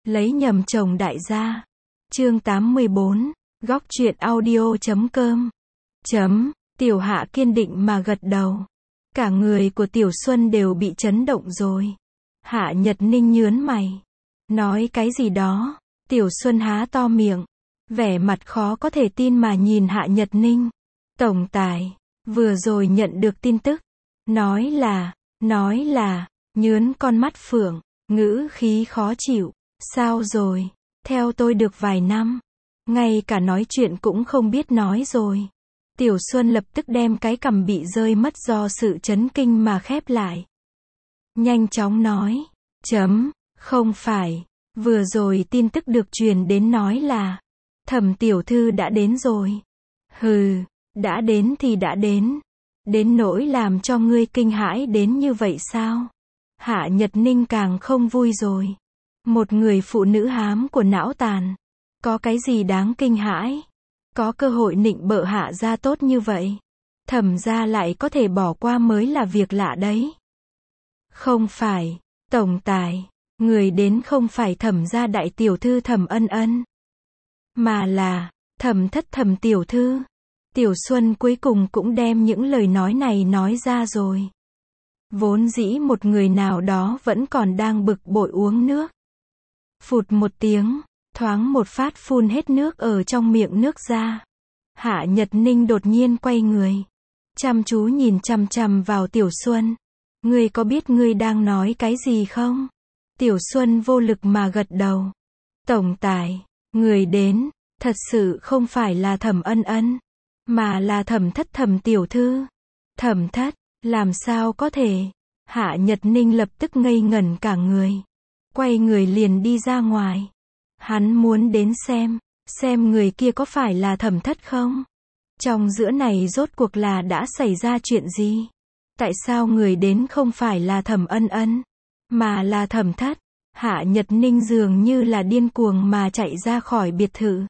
Lấy nhầm chồng đại gia. Chương 84, góc truyện audio.com. Tiểu Hạ kiên định mà gật đầu. Cả người của Tiểu Xuân đều bị chấn động rồi. Hạ Nhật Ninh nhớn mày. Nói cái gì đó? Tiểu Xuân há to miệng. Vẻ mặt khó có thể tin mà nhìn Hạ Nhật Ninh. Tổng tài, vừa rồi nhận được tin tức. Nói là, nhớn con mắt phượng, ngữ khí khó chịu. Sao rồi? Theo tôi được vài năm. Ngay cả nói chuyện cũng không biết nói rồi. Tiểu Xuân lập tức đem cái cằm bị rơi mất do sự chấn kinh mà khép lại. Nhanh chóng nói. Không phải. Vừa rồi tin tức được truyền đến nói là Thẩm tiểu thư đã đến rồi. Hừ, đã đến thì đã đến. Đến nỗi làm cho ngươi kinh hãi đến như vậy sao? Hạ Nhật Ninh càng không vui rồi. Một người phụ nữ hám của não tàn. Có cái gì đáng kinh hãi? Có cơ hội nịnh bợ Hạ gia tốt như vậy. Thẩm gia lại có thể bỏ qua mới là việc lạ đấy. Không phải, tổng tài, người đến không phải Thẩm gia đại tiểu thư Thẩm Ân Ân. Mà là, Thẩm thất Thẩm tiểu thư. Tiểu Xuân cuối cùng cũng đem những lời nói này nói ra rồi. Vốn dĩ một người nào đó vẫn còn đang bực bội uống nước. Phụt một tiếng, thoáng một phát phun hết nước ở trong miệng nước ra. Hạ Nhật Ninh đột nhiên quay người. Chăm chú nhìn chằm chằm vào Tiểu Xuân. Ngươi có biết ngươi đang nói cái gì không? Tiểu Xuân vô lực mà gật đầu. Tổng tài, người đến, thật sự không phải là Thẩm Ân Ân, mà là Thẩm thất Thẩm tiểu thư. Thẩm thất, làm sao có thể? Hạ Nhật Ninh lập tức ngây ngẩn cả người. Quay người liền đi ra ngoài. Hắn muốn đến xem người kia có phải là Thẩm thất không? Trong giữa này rốt cuộc là đã xảy ra chuyện gì? Tại sao người đến không phải là Thẩm Ân Ân, mà là Thẩm thất? Hạ Nhật Ninh dường như là điên cuồng mà chạy ra khỏi biệt thự.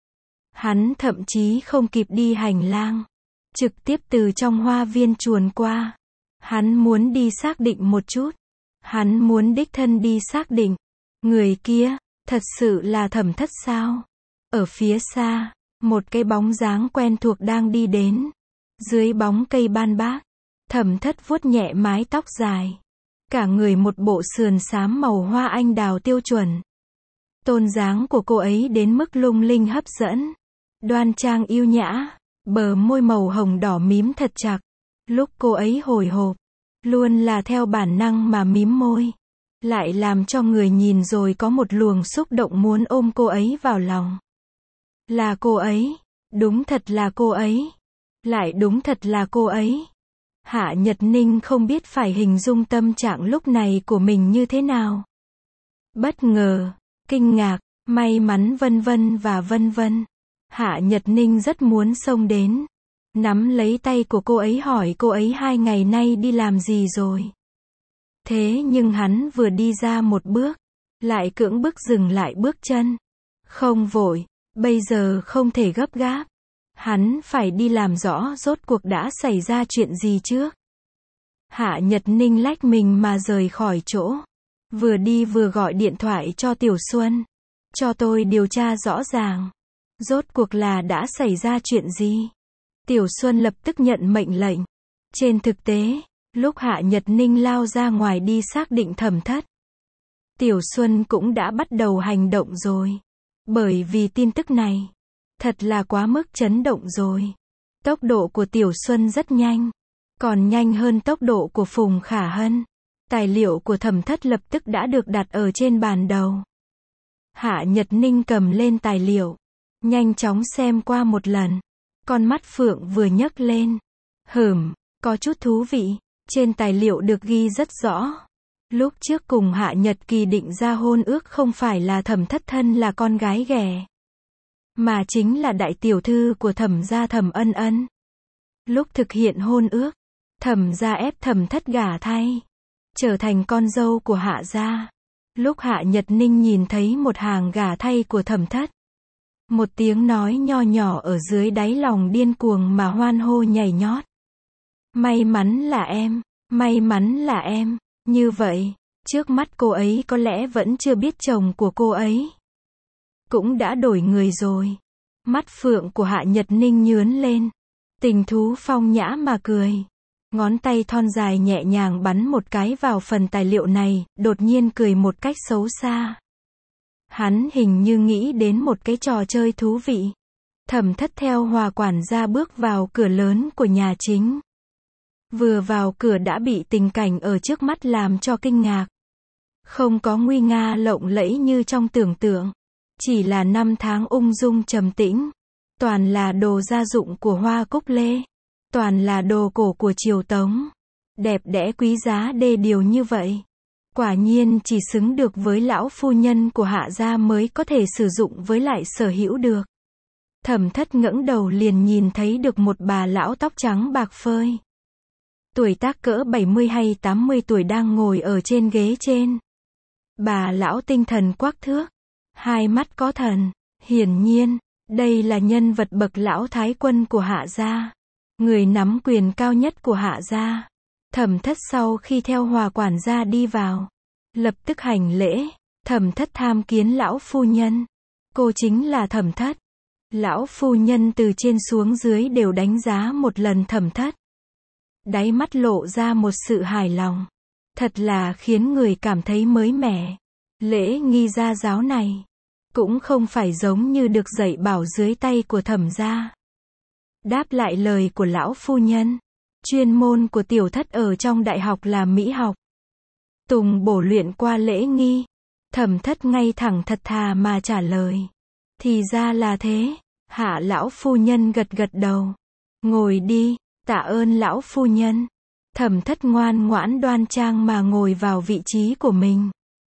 Hắn thậm chí không kịp đi hành lang. Trực tiếp từ trong hoa viên chuồn qua. Hắn muốn đi xác định một chút. Hắn muốn đích thân đi xác định. Người kia, thật sự là Thẩm thất sao? Ở phía xa, một cái bóng dáng quen thuộc đang đi đến. Dưới bóng cây ban bác, Thẩm thất vuốt nhẹ mái tóc dài. Cả người một bộ sườn xám màu hoa anh đào tiêu chuẩn. Tôn dáng của cô ấy đến mức lung linh hấp dẫn. Đoan trang yêu nhã, bờ môi màu hồng đỏ mím thật chặt. Lúc cô ấy hồi hộp, luôn là theo bản năng mà mím môi. Lại làm cho người nhìn rồi có một luồng xúc động muốn ôm cô ấy vào lòng. Là cô ấy, đúng thật là cô ấy. Lại đúng thật là cô ấy. Hạ Nhật Ninh không biết phải hình dung tâm trạng lúc này của mình như thế nào. Bất ngờ, kinh ngạc, may mắn vân vân và vân vân. Hạ Nhật Ninh rất muốn xông đến. Nắm lấy tay của cô ấy hỏi cô ấy 2 ngày nay đi làm gì rồi. Thế nhưng hắn vừa đi ra một bước, lại cưỡng bức dừng lại bước chân. Không vội, bây giờ không thể gấp gáp. Hắn phải đi làm rõ rốt cuộc đã xảy ra chuyện gì trước. Hạ Nhật Ninh lách mình mà rời khỏi chỗ. Vừa đi vừa gọi điện thoại cho Tiểu Xuân. Cho tôi điều tra rõ ràng. Rốt cuộc là đã xảy ra chuyện gì? Tiểu Xuân lập tức nhận mệnh lệnh. Trên thực tế, lúc Hạ Nhật Ninh lao ra ngoài đi xác định Thẩm thất, Tiểu Xuân cũng đã bắt đầu hành động rồi. Bởi vì tin tức này, thật là quá mức chấn động rồi. Tốc độ của Tiểu Xuân rất nhanh. Còn nhanh hơn tốc độ của Phùng Khả Hân. Tài liệu của Thẩm thất lập tức đã được đặt ở trên bàn đầu. Hạ Nhật Ninh cầm lên tài liệu. Nhanh chóng xem qua một lần. Con mắt phượng vừa nhấc lên. Có chút thú vị. Trên tài liệu được ghi rất rõ. Lúc trước cùng Hạ Nhật Kỳ định ra hôn ước không phải là Thẩm thất thân là con gái ghẻ, mà chính là đại tiểu thư của Thẩm gia Thẩm Ân Ân. Lúc thực hiện hôn ước, Thẩm gia ép Thẩm thất gả thay, trở thành con dâu của Hạ gia. Lúc Hạ Nhật Ninh nhìn thấy một hàng gả thay của Thẩm thất, một tiếng nói nho nhỏ ở dưới đáy lòng điên cuồng mà hoan hô nhảy nhót. May mắn là em, may mắn là em. Như vậy, Trước mắt cô ấy có lẽ vẫn chưa biết chồng của cô ấy cũng đã đổi người rồi. Mắt phượng của Hạ Nhật Ninh nhướn lên. Tình thú phong nhã mà cười. Ngón tay thon dài nhẹ nhàng bắn một cái vào phần tài liệu này, đột nhiên cười một cách xấu xa. Hắn hình như nghĩ đến một cái trò chơi thú vị. Thẩm Thất theo Hòa quản gia bước vào cửa lớn của nhà chính. Vừa vào cửa đã bị tình cảnh ở trước mắt làm cho kinh ngạc. Không có nguy nga lộng lẫy như trong tưởng tượng. Chỉ là năm tháng ung dung trầm tĩnh. Toàn là đồ gia dụng của Hoa Cúc Lê. Toàn là đồ cổ của Triều Tống. Đẹp đẽ quý giá đê điều như vậy. Quả nhiên chỉ xứng được với lão phu nhân của Hạ gia mới có thể sử dụng với lại sở hữu được. Thẩm Thất ngẩng đầu liền nhìn thấy được một bà lão tóc trắng bạc phơi. Tuổi tác cỡ 70 hay 80 tuổi đang ngồi ở trên ghế trên. Bà lão tinh thần quắc thước. Hai mắt có thần. Hiển nhiên, đây là nhân vật bậc lão thái quân của Hạ gia. Người nắm quyền cao nhất của Hạ gia. Thẩm Thất sau khi theo Hòa quản gia đi vào. Lập tức hành lễ. Thẩm Thất tham kiến lão phu nhân. Cô chính là Thẩm Thất. Lão phu nhân từ trên xuống dưới đều đánh giá một lần Thẩm Thất. Đáy mắt lộ ra một sự hài lòng. Thật là khiến người cảm thấy mới mẻ. Lễ nghi gia giáo này cũng không phải giống như được dạy bảo dưới tay của Thẩm gia. Đáp lại lời của lão phu nhân, chuyên môn của tiểu thất ở trong đại học là mỹ học. Tùng bổ luyện qua lễ nghi. Thẩm Thất ngay thẳng thật thà mà trả lời. Thì ra là thế. Hạ lão phu nhân gật gật đầu. Ngồi đi, tạ ơn lão phu nhân. Thẩm Thất ngoan ngoãn đoan trang mà ngồi vào vị trí của mình.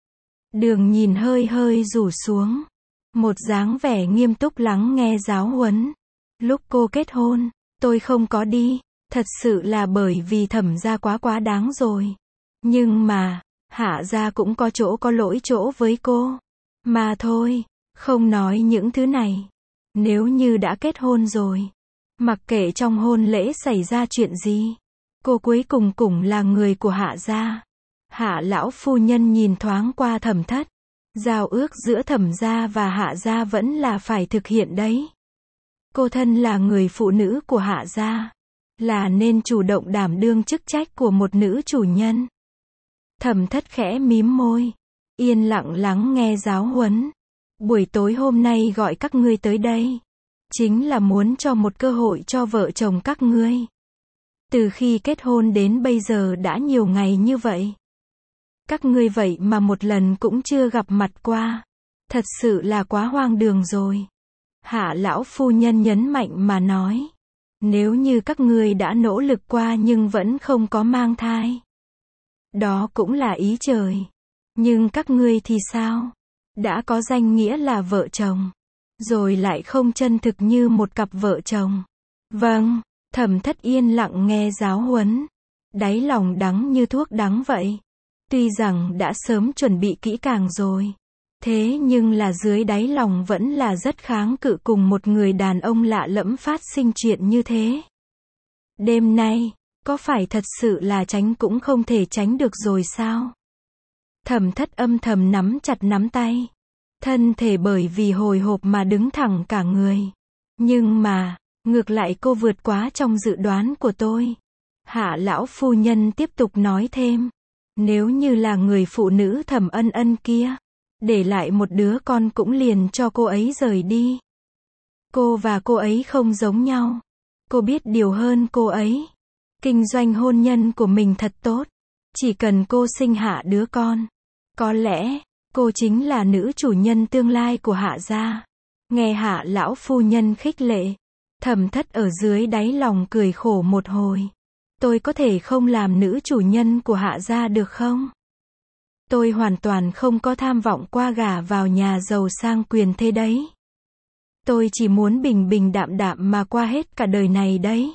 Đường nhìn hơi hơi rủ xuống. Một dáng vẻ nghiêm túc lắng nghe giáo huấn. Lúc cô kết hôn, tôi không có đi. Thật sự là bởi vì Thẩm gia quá đáng rồi. Nhưng mà, Hạ gia cũng có chỗ có lỗi chỗ với cô. Mà thôi, không nói những thứ này. Nếu như đã kết hôn rồi, mặc kệ trong hôn lễ xảy ra chuyện gì, cô cuối cùng cũng là người của Hạ gia. Hạ lão phu nhân nhìn thoáng qua Thẩm Thất. Giao ước giữa Thẩm gia và Hạ gia vẫn là phải thực hiện đấy. Cô thân là người phụ nữ của Hạ gia, là nên chủ động đảm đương chức trách của một nữ chủ nhân. Thẩm Thất khẽ mím môi, yên lặng lắng nghe giáo huấn. Buổi tối hôm nay gọi các ngươi tới đây, chính là muốn cho một cơ hội cho vợ chồng các ngươi. Từ khi kết hôn đến bây giờ đã nhiều ngày như vậy. Các ngươi vậy mà một lần cũng chưa gặp mặt qua. Thật sự là quá hoang đường rồi. Hạ lão phu nhân nhấn mạnh mà nói. Nếu như các ngươi đã nỗ lực qua nhưng vẫn không có mang thai, đó cũng là ý trời. Nhưng các ngươi thì sao? Đã có danh nghĩa là vợ chồng, rồi lại không chân thực như một cặp vợ chồng. Vâng, Thẩm Thất yên lặng nghe giáo huấn. Đáy lòng đắng như thuốc đắng vậy. Tuy rằng đã sớm chuẩn bị kỹ càng rồi. Thế nhưng là dưới đáy lòng vẫn là rất kháng cự cùng một người đàn ông lạ lẫm phát sinh chuyện như thế. Đêm nay, có phải thật sự là tránh cũng không thể tránh được rồi sao? Thẩm Thất âm thầm nắm chặt nắm tay. Thân thể bởi vì hồi hộp mà đứng thẳng cả người. Nhưng mà, ngược lại cô vượt quá trong dự đoán của tôi. Hạ lão phu nhân tiếp tục nói thêm. Nếu như là người phụ nữ Thẩm Ân Ân kia, để lại một đứa con cũng liền cho cô ấy rời đi. Cô và cô ấy không giống nhau. Cô biết điều hơn cô ấy. Kinh doanh hôn nhân của mình thật tốt. Chỉ cần cô sinh hạ đứa con, có lẽ, cô chính là nữ chủ nhân tương lai của Hạ gia. Nghe Hạ lão phu nhân khích lệ, Thẩm Thất ở dưới đáy lòng cười khổ một hồi. Tôi có thể không làm nữ chủ nhân của Hạ gia được không? Tôi hoàn toàn không có tham vọng qua gả vào nhà giàu sang quyền thế đấy. Tôi chỉ muốn bình bình đạm đạm mà qua hết cả đời này đấy.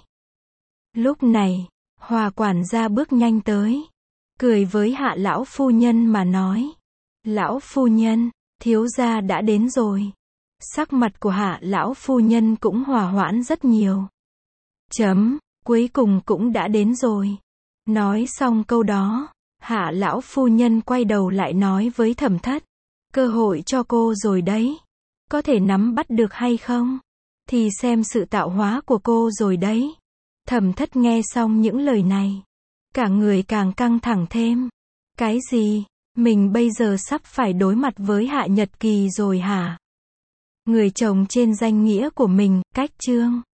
Lúc này, Hòa quản gia bước nhanh tới, cười với Hạ lão phu nhân mà nói. Lão phu nhân, thiếu gia đã đến rồi. Sắc mặt của Hạ lão phu nhân cũng hòa hoãn rất nhiều. Cuối cùng cũng đã đến rồi. Nói xong câu đó, Hạ lão phu nhân quay đầu lại nói với Thẩm Thất. Cơ hội cho cô rồi đấy. Có thể nắm bắt được hay không? Thì xem sự tạo hóa của cô rồi đấy. Thẩm Thất nghe xong những lời này. Cả người càng căng thẳng thêm. Cái gì? Mình bây giờ sắp phải đối mặt với Hạ Nhật Kỳ rồi hả? Người chồng trên danh nghĩa của mình, cách Trương